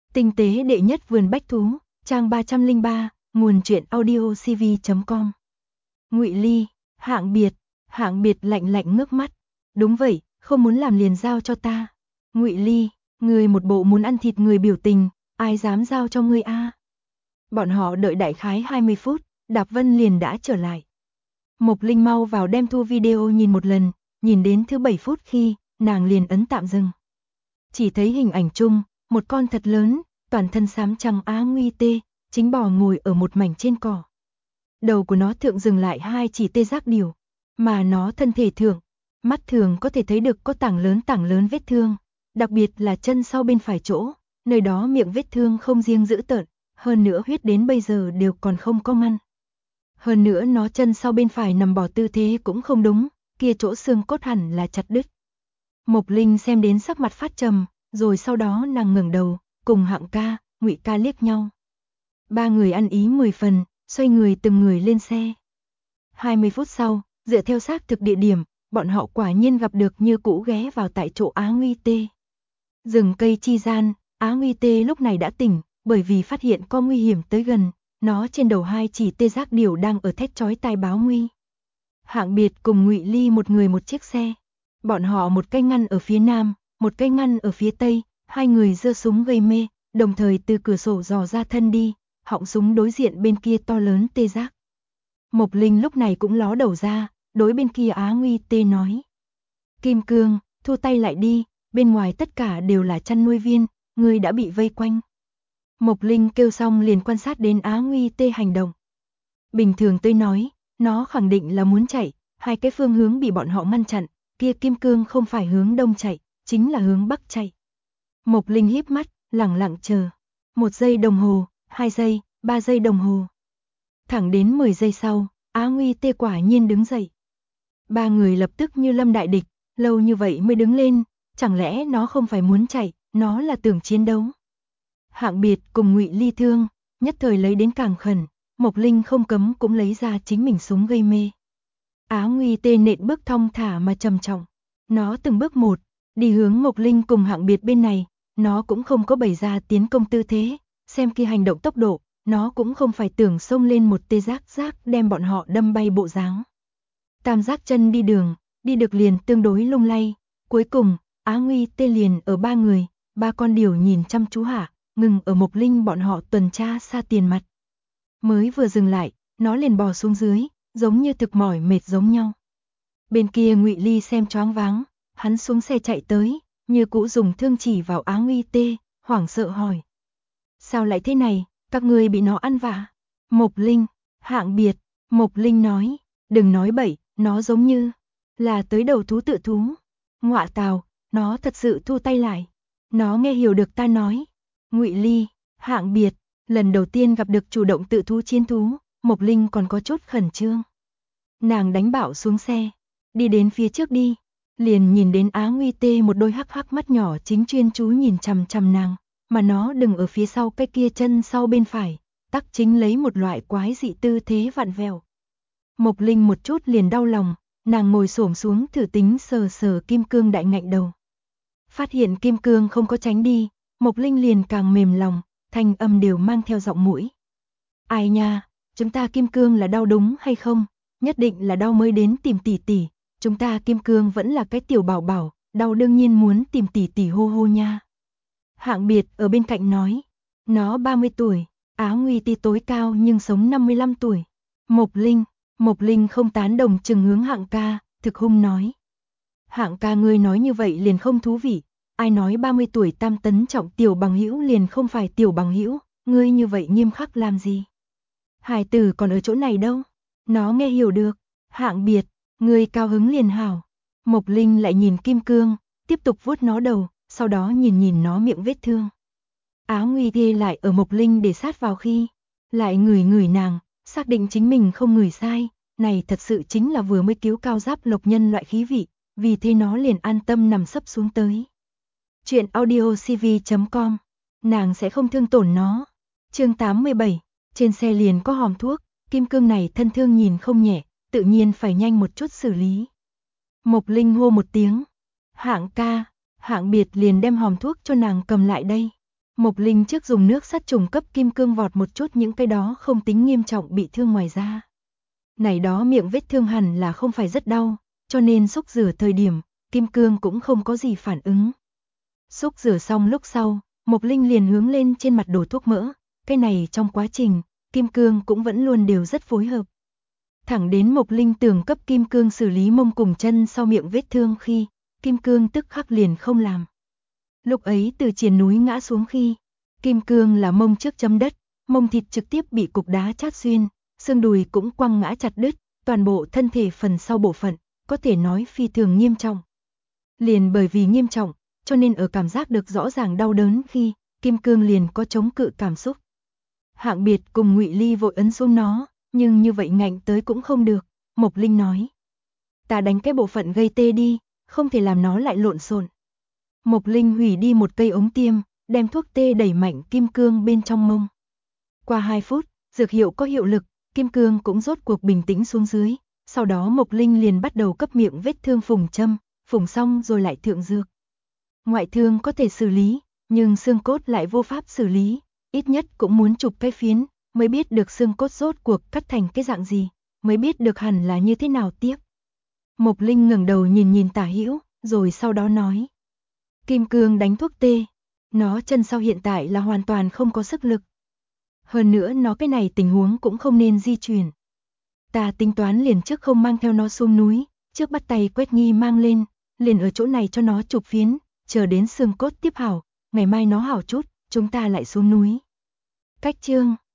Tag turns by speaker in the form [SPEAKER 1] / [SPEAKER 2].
[SPEAKER 1] Tinh tế đệ nhất vườn bách thú, trang 303, nguồn truyện audio cv.com. Ngụy Ly, Hạng Biệt lạnh lạnh ngước mắt. Đúng vậy, không muốn làm liền giao cho ta. Ngụy Ly, người một bộ muốn ăn thịt người biểu tình, ai dám giao cho ngươi a? Bọn họ đợi đại khái 20 phút, Đạp Vân liền đã trở lại. Mộc Linh mau vào đem thu video nhìn một lần, nhìn đến thứ 7 phút khi, nàng liền ấn tạm dừng. Chỉ thấy hình ảnh chung, một con thật lớn, toàn thân xám trắng Á Nguy tê, chính bò ngồi ở một mảnh trên cỏ. Đầu của nó thượng dừng lại hai chỉ tê giác điểu, mà nó thân thể thượng, mắt thường có thể thấy được có tảng lớn vết thương, đặc biệt là chân sau bên phải chỗ, nơi đó miệng vết thương không riêng dữ tợn, hơn nữa huyết đến bây giờ đều còn không có ngăn. Hơn nữa nó chân sau bên phải nằm bò tư thế cũng không đúng, kia chỗ xương cốt hẳn là chặt đứt. Mộc Linh xem đến sắc mặt phát trầm, rồi sau đó nàng ngẩng đầu, cùng Hạng ca, Ngụy ca liếc nhau. Ba người ăn ý 10 phần, xoay người từng người lên xe. 20 phút sau, dựa theo xác thực địa điểm, bọn họ quả nhiên gặp được như cũ ghé vào tại chỗ Á Nguy tê. Rừng cây chi gian, Á Nguy tê lúc này đã tỉnh, bởi vì phát hiện có nguy hiểm tới gần, nó trên đầu hai chỉ tê giác điểu đang ở thét chói tai báo nguy. Hạng Biệt cùng Ngụy Ly một người một chiếc xe. Bọn họ một cây ngăn ở phía nam, một cây ngăn ở phía tây, hai người giơ súng gây mê, đồng thời từ cửa sổ dò ra thân đi, họng súng đối diện bên kia to lớn tê giác. Mộc Linh lúc này cũng ló đầu ra, đối bên kia Á Nguy tê nói. Kim Cương, thu tay lại đi, bên ngoài tất cả đều là chăn nuôi viên, ngươi đã bị vây quanh. Mộc Linh kêu xong liền quan sát đến Á Nguy tê hành động. Bình thường tôi nói, nó khẳng định là muốn chạy, hai cái phương hướng bị bọn họ ngăn chặn, kia Kim Cương không phải hướng đông chạy, chính là hướng bắc chạy. Mộc Linh híp mắt, lặng lặng chờ. 1 giây đồng hồ, 2 giây, 3 giây đồng hồ. Thẳng đến 10 giây sau, Á Nguy tê quả nhiên đứng dậy. Ba người lập tức như lâm đại địch, lâu như vậy mới đứng lên, chẳng lẽ nó không phải muốn chạy, nó là tưởng chiến đấu. Hạng Biệt cùng Ngụy Ly thương, nhất thời lấy đến càng khẩn, Mộc Linh không cấm cũng lấy ra chính mình súng gây mê. Á Nguy tê nện bước thong thả mà trầm trọng, nó từng bước một, đi hướng Mộc Linh cùng Hạng Biệt bên này, nó cũng không có bày ra tiến công tư thế, xem kia hành động tốc độ, nó cũng không phải tưởng xông lên một tê giác đem bọn họ đâm bay bộ dáng. Tam giác chân đi đường, đi được liền tương đối lung lay, cuối cùng, Á Nguy tê liền ở ba người, ba con điểu nhìn chăm chú hạ, ngừng ở Mộc Linh bọn họ tuần tra xa tiền mặt. Mới vừa dừng lại, nó liền bò xuống dưới, giống như thực mỏi mệt giống nhau. Bên kia Ngụy Ly xem choáng váng, hắn xuống xe chạy tới, như cũ dùng thương chỉ vào Á Nguy tê, hoảng sợ hỏi. Sao lại thế này, các ngươi bị nó ăn vạ? Mộc Linh, Hạng Biệt, Mộc Linh nói, đừng nói bậy, nó giống như là tới đầu thú tự thú. Ngọa tào, nó thật sự thu tay lại. Nó nghe hiểu được ta nói. Ngụy Ly, Hạng Biệt, lần đầu tiên gặp được chủ động tự thú chiến thú, Mộc Linh còn có chút khẩn trương. Nàng đánh bạo xuống xe, đi đến phía trước đi, liền nhìn đến Á Nguy tê một đôi hắc hắc mắt nhỏ chính chuyên chú nhìn chằm chằm nàng, mà nó đừng ở phía sau cái kia chân sau bên phải, tắc chính lấy một loại quái dị tư thế vặn vẹo. Mộc Linh một chút liền đau lòng, nàng ngồi xổm xuống thử tính sờ sờ Kim Cương đại ngạnh đầu. Phát hiện Kim Cương không có tránh đi, Mộc Linh liền càng mềm lòng, thanh âm đều mang theo giọng mũi. Ai nha, chúng ta Kim Cương là đau đúng hay không? Nhất định là đau mới đến tìm tỷ tỷ, chúng ta Kim Cương vẫn là cái tiểu bảo bảo, đau đương nhiên muốn tìm tỷ tỷ hô hô nha. Hạng Biệt ở bên cạnh nói, nó 30 tuổi, Á Nguy tê tối cao nhưng sống 55 tuổi. Mộc Linh không tán đồng chừng hướng Hạng ca, thực hung nói. Hạng ca ngươi nói như vậy liền không thú vị, ai nói 30 tuổi tam tấn trọng tiểu bằng hữu liền không phải tiểu bằng hữu, ngươi như vậy nghiêm khắc làm gì? Hải tử còn ở chỗ này đâu? Nó nghe hiểu được. Hạng Biệt, ngươi cao hứng liền hảo. Mộc Linh lại nhìn Kim Cương, tiếp tục vuốt nó đầu, sau đó nhìn nó miệng vết thương. Á Nguy tê lại ở Mộc Linh để sát vào khi, lại ngửi nàng, xác định chính mình không ngửi sai, này thật sự chính là vừa mới cứu cao giáp lộc nhân loại khí vị, vì thế nó liền an tâm nằm sấp xuống tới. Chuyện audio cv.com, nàng sẽ không thương tổn nó. Chương 87, trên xe liền có hòm thuốc, Kim Cương này thân thương nhìn không nhẹ, tự nhiên phải nhanh một chút xử lý. Mộc Linh hô một tiếng, Hạng ca, Hạng Biệt liền đem hòm thuốc cho nàng cầm lại đây. Mộc Linh trước dùng nước sát trùng cấp kim cương vọt một chút những cái đó không tính nghiêm trọng bị thương ngoài da. Này đó miệng vết thương hẳn là không phải rất đau, cho nên xúc rửa thời điểm, kim cương cũng không có gì phản ứng. Xúc rửa xong lúc sau, Mộc Linh liền hướng lên trên mặt đổ thuốc mỡ, cái này trong quá trình, kim cương cũng vẫn luôn đều rất phối hợp. Thẳng đến Mộc Linh tưởng cấp kim cương xử lý mông cùng chân sau miệng vết thương khi, kim cương tức khắc liền không làm. Lúc ấy từ triền núi ngã xuống khi, kim cương là mông trước chấm đất, mông thịt trực tiếp bị cục đá chát xuyên, xương đùi cũng quăng ngã chặt đứt, toàn bộ thân thể phần sau bộ phận, có thể nói phi thường nghiêm trọng. Liền bởi vì nghiêm trọng, cho nên ở cảm giác được rõ ràng đau đớn khi, kim cương liền có chống cự cảm xúc. Hạng Biệt cùng Ngụy Ly vội ấn xuống nó, nhưng như vậy ngạnh tới cũng không được, Mộc Linh nói. Ta đánh cái bộ phận gây tê đi, không thể làm nó lại lộn xộn. Mộc Linh hủy đi một cây ống tiêm, đem thuốc tê đẩy mạnh kim cương bên trong mông. Qua 2 phút, dược hiệu có hiệu lực, kim cương cũng rốt cuộc bình tĩnh xuống dưới, sau đó Mộc Linh liền bắt đầu cấp miệng vết thương phùng châm, phùng xong rồi lại thượng dược. Ngoại thương có thể xử lý, nhưng xương cốt lại vô pháp xử lý, ít nhất cũng muốn chụp cái phiến, mới biết được xương cốt rốt cuộc cắt thành cái dạng gì, mới biết được hẳn là như thế nào tiếp. Mộc Linh ngẩng đầu nhìn nhìn Tả Hữu, rồi sau đó nói. Kim cương đánh thuốc tê, nó chân sau hiện tại là hoàn toàn không có sức lực. Hơn nữa nó cái này tình huống cũng không nên di chuyển. Ta tính toán liền trước không mang theo nó xuống núi, trước bắt tay Quét Nghi mang lên, liền ở chỗ này cho nó chụp phiến, chờ đến xương cốt tiếp hảo, ngày mai nó hảo chút, chúng ta lại xuống núi. Cách chương